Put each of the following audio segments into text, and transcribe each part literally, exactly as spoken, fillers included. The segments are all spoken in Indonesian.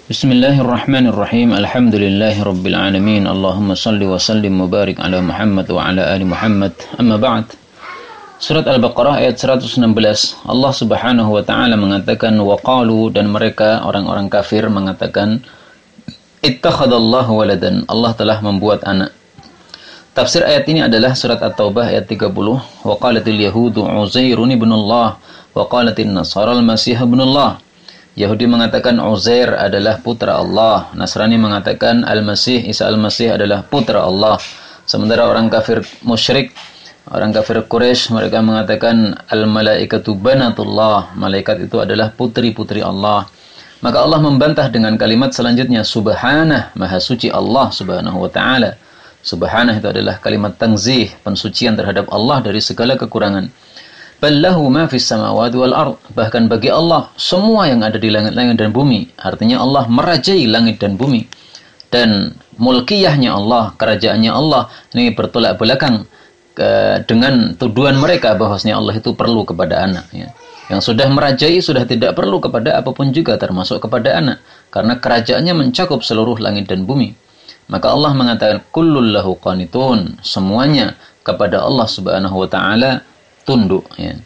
Bismillahirrahmanirrahim. Alhamdulillahirabbil alamin. Allahumma shalli wa sallim mubarik ala Muhammad wa ala ali Muhammad. Amma ba'd. Surat Al-Baqarah ayat seratus enam belas. Allah Subhanahu wa taala mengatakan wa qalu, dan mereka orang-orang kafir mengatakan ittakhadallahu waladan. Allah telah membuat anak. Tafsir ayat ini adalah surat At-Taubah ayat tiga puluh. Wa qalatil yahudu Uzairun ibnullah wa qalatin nasara al-masih ibnullah. Yahudi mengatakan Uzair adalah putra Allah. Nasrani mengatakan Al-Masih, Isa Al-Masih adalah putra Allah. Sementara orang kafir musyrik, orang kafir Quraisy, mereka mengatakan Al-Malaikatu banatullah. Malaikat itu adalah putri-putri Allah. Maka Allah membantah dengan kalimat selanjutnya, Subhanah, maha suci Allah Subhanahu wa ta'ala. Subhanah itu adalah kalimat tanzih, pensucian terhadap Allah dari segala kekurangan. Ballahu ma fis samawati wal ard. Bahkan bagi Allah semua yang ada di langit-langit dan bumi. Artinya Allah merajai langit dan bumi. Dan mulkiyahnya Allah, kerajaannya Allah, ini bertolak belakang ke, dengan tuduhan mereka bahwasanya Allah itu perlu kepada anak, ya. Yang sudah merajai sudah tidak perlu kepada apapun juga, termasuk kepada anak, karena kerajaannya mencakup seluruh langit dan bumi. Maka Allah mengatakan kullul lahu qanitun, semuanya kepada Allah Subhanahu wa taala tunduk, ya.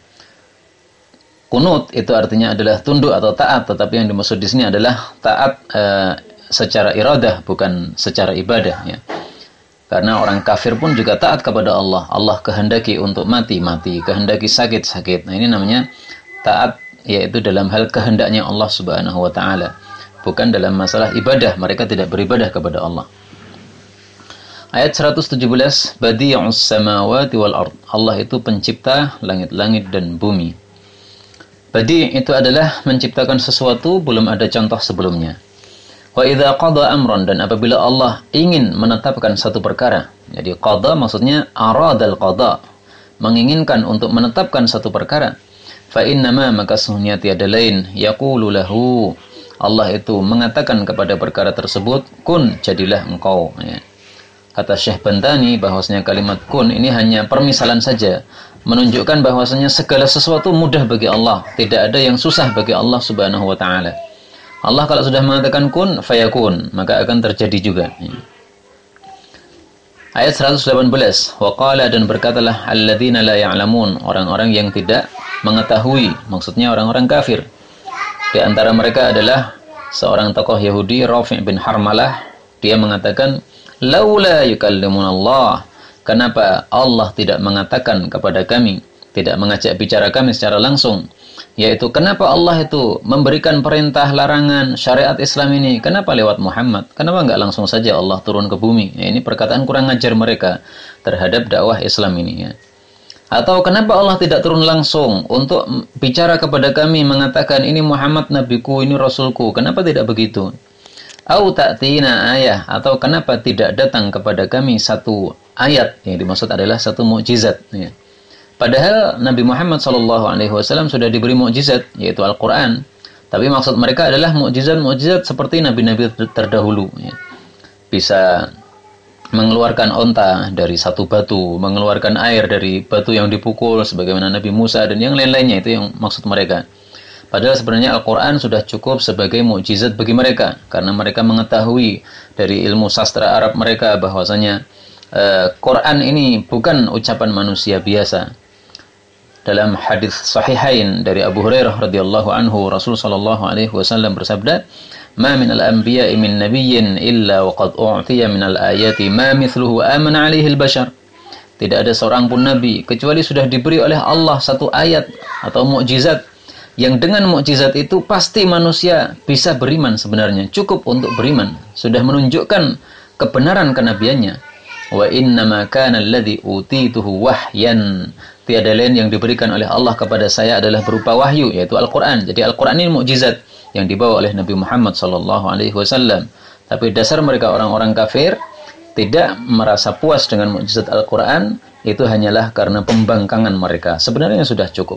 Kunut itu artinya adalah tunduk atau taat, tetapi yang dimaksud di sini adalah taat e, secara iradah, bukan secara ibadah, ya. Karena orang kafir pun juga taat kepada Allah. Allah kehendaki untuk mati, mati, kehendaki sakit, sakit. Nah, ini namanya taat, yaitu dalam hal kehendaknya Allah Subhanahu wa taala, bukan dalam masalah ibadah. Mereka tidak beribadah kepada Allah. Ayat seratus tujuh belas, Badi'us samawati wal ard. Allah itu pencipta langit-langit dan bumi. Badi' itu adalah menciptakan sesuatu belum ada contoh sebelumnya. Wa idza qada amran, dan apabila Allah ingin menetapkan satu perkara. Jadi qada maksudnya aradal qada, menginginkan untuk menetapkan satu perkara. Fa innama, maka sesungguhnya tiada lain, yaqulu lahu, Allah itu mengatakan kepada perkara tersebut, kun, jadilah engkau, ya. Kata Syekh Bantani bahwasanya kalimat kun ini hanya permisalan saja, menunjukkan bahwasanya segala sesuatu mudah bagi Allah, tidak ada yang susah bagi Allah Subhanahu wa taala. Allah kalau sudah mengatakan kun fayakun, maka akan terjadi juga. Ayat seratus delapan belas, wa qala, dan berkatalah alladzina la ya'lamun, orang-orang yang tidak mengetahui, maksudnya orang-orang kafir. Di antara mereka adalah seorang tokoh Yahudi, Rafi' bin Harmalah. Dia mengatakan laula yukallimunallah, kenapa Allah tidak mengatakan kepada kami, tidak mengajak bicara kami secara langsung, yaitu kenapa Allah itu memberikan perintah, larangan, syariat Islam ini, kenapa lewat Muhammad, kenapa enggak langsung saja Allah turun ke bumi. Ya, ini perkataan kurang ajar mereka terhadap dakwah Islam ini, ya. Atau kenapa Allah tidak turun langsung untuk bicara kepada kami, mengatakan ini Muhammad nabiku, ini rasulku, kenapa tidak begitu? Au ta'tina ayah, atau kenapa tidak datang kepada kami satu ayat, yang dimaksud adalah satu mukjizat, ya. Padahal Nabi Muhammad shallallahu alaihi wasallam sudah diberi mukjizat, yaitu Al-Quran. Tapi maksud mereka adalah mukjizat-mukjizat seperti nabi-nabi terdahulu, ya. Bisa mengeluarkan onta dari satu batu, mengeluarkan air dari batu yang dipukul, sebagaimana Nabi Musa dan yang lain-lainnya, itu yang maksud mereka. Padahal sebenarnya Al-Quran sudah cukup sebagai mukjizat bagi mereka, karena mereka mengetahui dari ilmu sastra Arab mereka bahwasanya uh, Quran ini bukan ucapan manusia biasa. Dalam hadis sahihain dari Abu Hurairah radhiyallahu anhu, Rasul sallallahu alaihi wasallam bersabda, "Ma minal anbiya'i min nabiyyin illa wa qad u'tiya minal ayati ma mithluhu amana 'alaihi al-bashar." Tidak ada seorang pun nabi kecuali sudah diberi oleh Allah satu ayat atau mukjizat yang dengan mukjizat itu pasti manusia bisa beriman sebenarnya, cukup untuk beriman, sudah menunjukkan kebenaran kenabiannya. Wa innama kana alladhi utituhu wahyan, tiada lain yang diberikan oleh Allah kepada saya adalah berupa wahyu, yaitu Al-Quran. Jadi Al-Quran ini mukjizat yang dibawa oleh Nabi Muhammad sallallahu alaihi wasallam. Tapi dasar mereka orang-orang kafir tidak merasa puas dengan mukjizat Al-Quran, itu hanyalah karena pembangkangan mereka. Sebenarnya sudah cukup.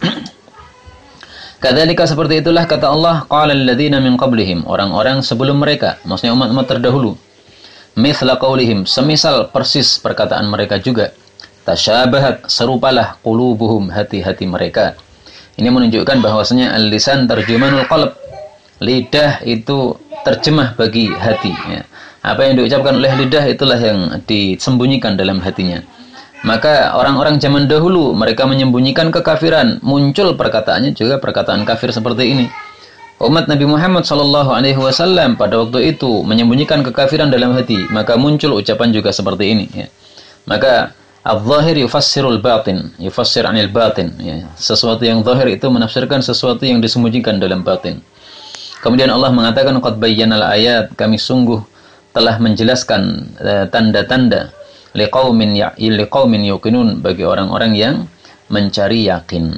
Kadzalika, seperti itulah kata Allah, qala alladzina min qablihim, orang-orang sebelum mereka, maksudnya umat-umat terdahulu. Mithla qaulihim, semisal persis perkataan mereka juga. Tasyabahat, serupalah qulubuhum, hati-hati mereka. Ini menunjukkan bahwasanya al-lisan tarjumanul qalb. Lidah itu terjemah bagi hati. Ya. Apa yang diucapkan oleh lidah itulah yang disembunyikan dalam hatinya. Maka orang-orang zaman dahulu mereka menyembunyikan kekafiran, muncul perkataannya juga perkataan kafir seperti ini. Umat Nabi Muhammad sallallahu alaihi wasallam pada waktu itu menyembunyikan kekafiran dalam hati, maka muncul ucapan juga seperti ini. Ya. Maka al-zahir yufassirul batin, yufassir anil batin. Ya. Sesuatu yang zahir itu menafsirkan sesuatu yang disembunyikan dalam batin. Kemudian Allah mengatakan qad bayyanal ayat, kami sungguh telah menjelaskan uh, tanda-tanda liqaumin ya liqaumin yuqinun, bagi orang-orang yang mencari yakin.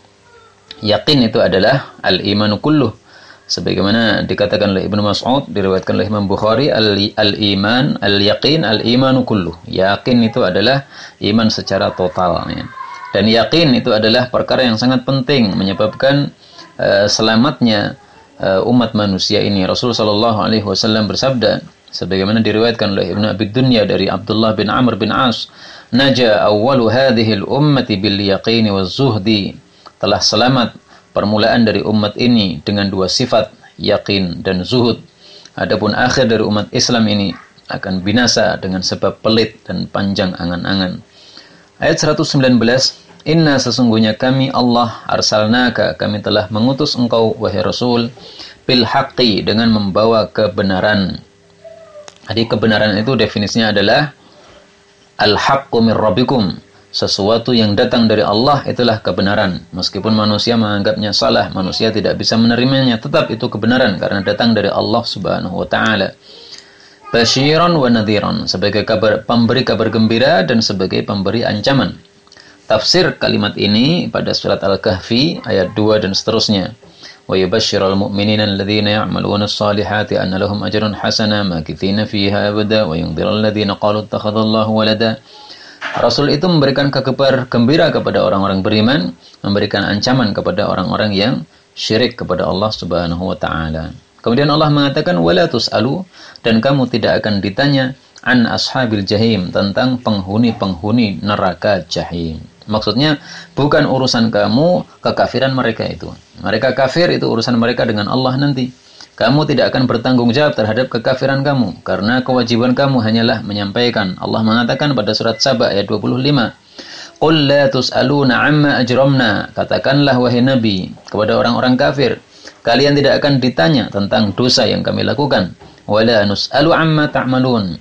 Yakin itu adalah al-imanu kulluh, sebagaimana dikatakan oleh Ibnu Mas'ud, diriwayatkan oleh Imam Bukhari, al-iman al-yaqin al-imanu kulluh. Yakin itu adalah iman secara total, ya. Dan yakin itu adalah perkara yang sangat penting menyebabkan uh, selamatnya uh, umat manusia ini. Rasul sallallahu alaihi wasallam bersabda, sebagaimana diriwayatkan oleh Ibnu Abi Dunya dari Abdullah bin Amr bin As, naja awwalu hadhihi al-ummati bil yaqini waz zuhdi, telah selamat permulaan dari umat ini dengan dua sifat, yakin dan zuhud. Adapun akhir dari umat Islam ini akan binasa dengan sebab pelit dan panjang angan-angan. Ayat seratus sembilan belas, inna sesungguhnya kami Allah arsalnaka, kami telah mengutus engkau wahai Rasul, bil haqqi, dengan membawa kebenaran. Jadi kebenaran itu definisinya adalah al-haqqu min rabbikum, sesuatu yang datang dari Allah itulah kebenaran. Meskipun manusia menganggapnya salah, manusia tidak bisa menerimanya, tetap itu kebenaran karena datang dari Allah Subhanahu wa taala. Basyiran wa nadhiran, sebagai kabar, pemberi kabar gembira dan sebagai pemberi ancaman. Tafsir kalimat ini pada surat Al-Kahfi ayat dua dan seterusnya. Wa yubashshirul mu'minina alladhina ya'maluna as-salihati anna lahum ajran hasana makithina fiha abada wa yunzirul ladzina qalu ittakhadallahu walada. Rasul itu memberikan kabar gembira kepada orang-orang beriman, memberikan ancaman kepada orang-orang yang syirik kepada Allah Subhanahu wa taala. Kemudian Allah mengatakan wala tus'alu, dan kamu tidak akan ditanya an ashabil jahim, tentang penghuni-penghuni neraka jahim. Maksudnya bukan urusan kamu kekafiran mereka itu. Mereka kafir itu urusan mereka dengan Allah nanti. Kamu tidak akan bertanggung jawab terhadap kekafiran kamu, karena kewajiban kamu hanyalah menyampaikan. Allah mengatakan pada surat Saba ayat dua puluh lima, qul la tus'aluna amma ajramna, katakanlah wahai Nabi kepada orang-orang kafir, kalian tidak akan ditanya tentang dosa yang kami lakukan. Wala nus'alu amma ta'malun,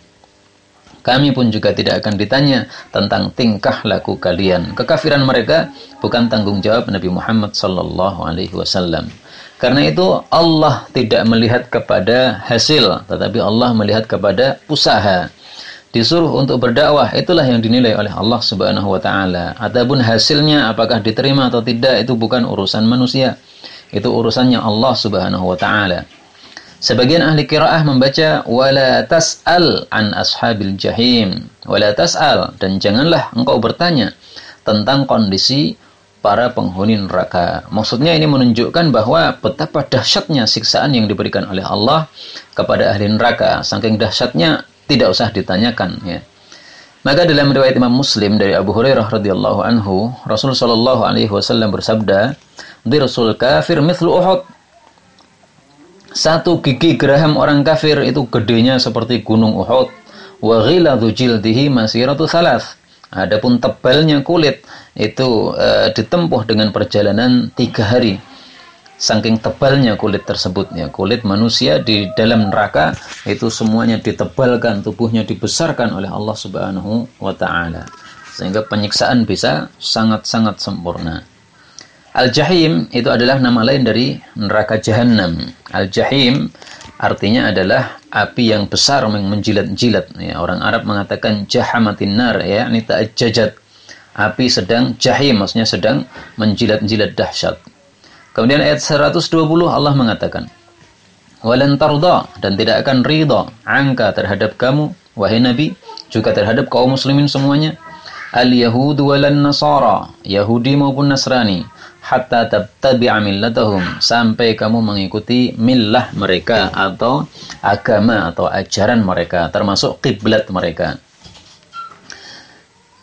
kami pun juga tidak akan ditanya tentang tingkah laku kalian. Kekafiran mereka bukan tanggung jawab Nabi Muhammad sallallahu alaihi wasallam. Karena itu Allah tidak melihat kepada hasil, tetapi Allah melihat kepada usaha. Disuruh untuk berdakwah, itulah yang dinilai oleh Allah Subhanahu wa taala. Adapun hasilnya apakah diterima atau tidak, itu bukan urusan manusia. Itu urusannya Allah Subhanahu wa taala. Sebagian ahli qiraah membaca wala tas'al an ashabil jahim, wala tas'al, dan janganlah engkau bertanya tentang kondisi para penghuni neraka. Maksudnya ini menunjukkan bahwa betapa dahsyatnya siksaan yang diberikan oleh Allah kepada ahli neraka. Saking dahsyatnya tidak usah ditanyakan, ya. Maka dalam riwayat Imam Muslim dari Abu Hurairah radhiyallahu anhu, Rasul sallallahu alaihi wasallam bersabda, "Dirsul kafir mithlu Uhud." Satu gigi geraham orang kafir itu gedenya seperti gunung Uhud. Wa ghiladu jildihi masiratu thalath. Adapun tebalnya kulit itu e, ditempuh dengan perjalanan tiga hari. Saking tebalnya kulit tersebut, ya, kulit manusia di dalam neraka itu semuanya ditebalkan, tubuhnya dibesarkan oleh Allah Subhanahu wa taala, sehingga penyiksaan bisa sangat-sangat sempurna. Al-Jahim itu adalah nama lain dari neraka Jahannam. Al-Jahim artinya adalah api yang besar yang menjilat-jilat. Ya, orang Arab mengatakan jahamatin nar, ya, ini ta'ajjajat. Api sedang jahim, maksudnya sedang menjilat-jilat dahsyat. Kemudian ayat seratus dua puluh Allah mengatakan, walan tarda, dan tidak akan ridha angka terhadap kamu wahai Nabi, juga terhadap kaum muslimin semuanya, al-yahudu walan nasara, Yahudi maupun Nasrani, hatta tattabi'a millatahum, sampai kamu mengikuti millah mereka atau agama atau ajaran mereka, termasuk kiblat mereka.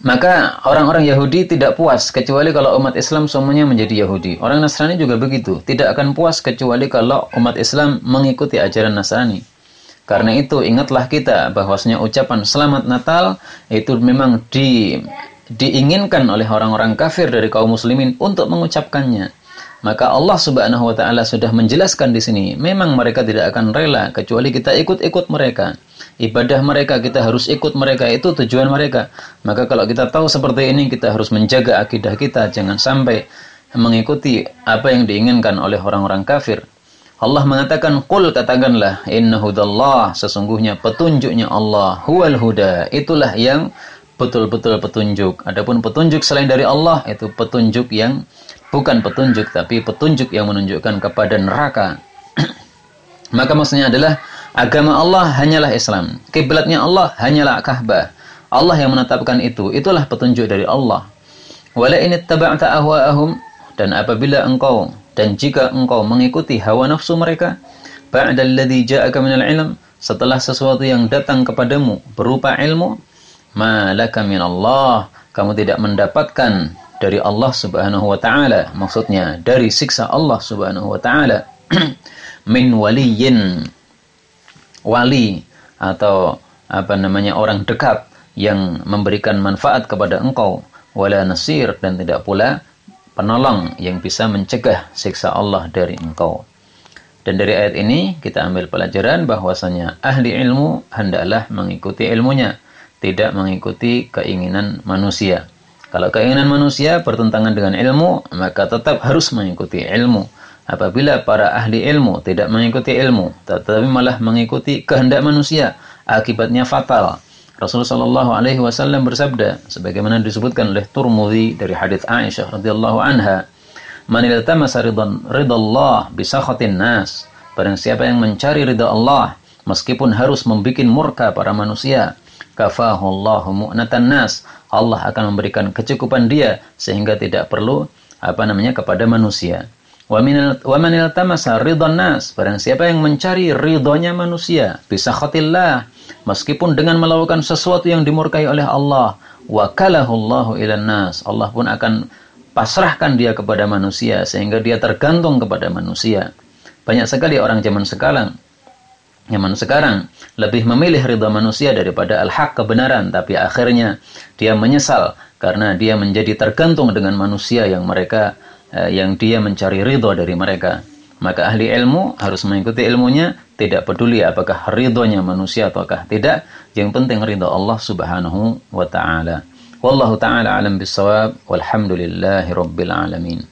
Maka orang-orang Yahudi tidak puas kecuali kalau umat Islam semuanya menjadi Yahudi. Orang Nasrani juga begitu, tidak akan puas kecuali kalau umat Islam mengikuti ajaran Nasrani. Karena itu ingatlah kita bahwasanya ucapan Selamat Natal itu memang di, diinginkan oleh orang-orang kafir dari kaum muslimin untuk mengucapkannya. Maka Allah Subhanahu wa taala sudah menjelaskan di sini, memang mereka tidak akan rela kecuali kita ikut-ikut mereka. Ibadah mereka kita harus ikut mereka, itu tujuan mereka. Maka kalau kita tahu seperti ini, kita harus menjaga akidah kita, jangan sampai mengikuti apa yang diinginkan oleh orang-orang kafir. Allah mengatakan, qul, katakanlah, inna hudallah, sesungguhnya petunjuknya Allah, huwal huda, itulah yang betul-betul petunjuk. Adapun petunjuk selain dari Allah, itu petunjuk yang bukan petunjuk, tapi petunjuk yang menunjukkan kepada neraka. Maka maksudnya adalah agama Allah hanyalah Islam. Kiblatnya Allah hanyalah Ka'bah. Allah yang menetapkan itu. Itulah petunjuk dari Allah. Wala in ittaba'ta ahwa'ahum, dan apabila engkau dan jika engkau mengikuti hawa nafsu mereka, ba'dal ladzi ja'aka minal ilm, setelah sesuatu yang datang kepadamu berupa ilmu, ma laka minallah, kamu tidak mendapatkan dari Allah Subhanahu wa taala, maksudnya dari siksa Allah Subhanahu wa taala, min waliyin, wali atau apa namanya orang dekat yang memberikan manfaat kepada engkau, wala nasir, dan tidak pula penolong yang bisa mencegah siksa Allah dari engkau. Dan dari ayat ini kita ambil pelajaran bahwasanya ahli ilmu hendaklah mengikuti ilmunya, tidak mengikuti keinginan manusia. Kalau keinginan manusia bertentangan dengan ilmu, maka tetap harus mengikuti ilmu. Apabila para ahli ilmu tidak mengikuti ilmu, tetapi malah mengikuti kehendak manusia, akibatnya fatal. Rasulullah shallallahu alaihi wasallam bersabda, sebagaimana disebutkan oleh Turmudzi dari hadits Aisyah radhiyallahu anha, "Man iltamasa ridhan ridallah bi sakhatin nas." Barang siapa yang mencari ridha Allah meskipun harus membikin murka para manusia, kafahu Allahu mu'natan nas. Allah akan memberikan kecukupan dia sehingga tidak perlu apa namanya kepada manusia. Wa man iltamasa ridhan nas, barang siapa yang mencari ridhonya manusia, bisakhatillah, meskipun dengan melakukan sesuatu yang dimurkai oleh Allah, wakalahu Allahu ilan nas, Allah pun akan pasrahkan dia kepada manusia sehingga dia tergantung kepada manusia. Banyak sekali orang zaman sekarang zaman sekarang lebih memilih ridha manusia daripada al-haq, kebenaran, tapi akhirnya dia menyesal karena dia menjadi tergantung dengan manusia yang mereka yang dia mencari ridho dari mereka. Maka ahli ilmu harus mengikuti ilmunya, tidak peduli apakah ridhonya manusia ataukah tidak, yang penting ridho Allah Subhanahu wa taala. Wallahu taala alam bissawab, walhamdulillahi rabbil alamin.